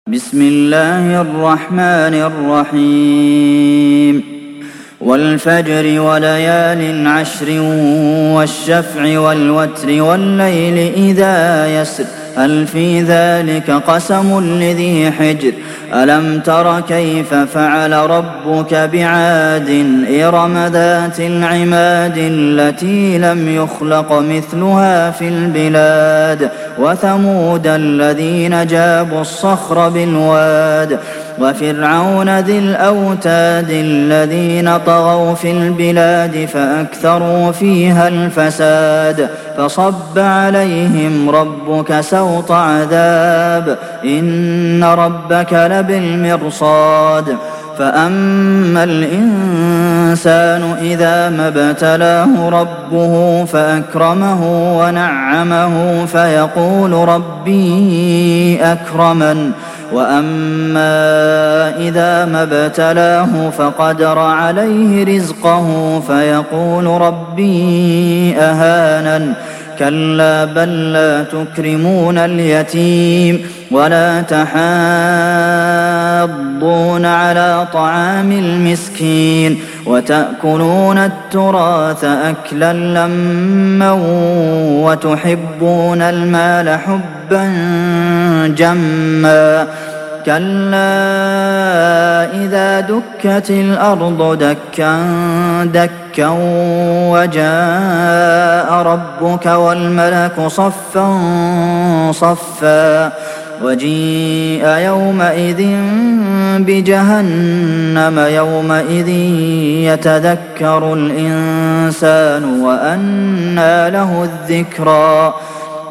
بسم الله الرحمن الرحيم والفجر وليال عشر والشفع والوتر والليل إذا يسر هل في ذلك قسم لذي حجر ألم تر كيف فعل ربك بعاد إرم ذات العماد التي لم يخلق مثلها في البلاد وثمود الذين جابوا الصخر بالواد وفرعون ذي الأوتاد الذين طغوا في البلاد فأكثروا فيها الفساد فصب عليهم ربك سوط عذاب إن ربك لبالمرصاد فأما الإنسان إذا ما ابتلاه ربه فأكرمه ونعمه فيقول ربي أكرمن وأما إذا ما ابتلاه فقدر عليه رزقه فيقول ربي أهانن كلا بل لا تكرمون اليتيم ولا تحاضون على طعام المسكين وتأكلون التراث أكلا لما وتحبون المال حبا جما كلا إذا دكت الأرض دكا دكا وجاء ربك والملك صفا صفا وجيء يومئذ بجهنم يومئذ يتذكر الإنسان وأنى له الذكرى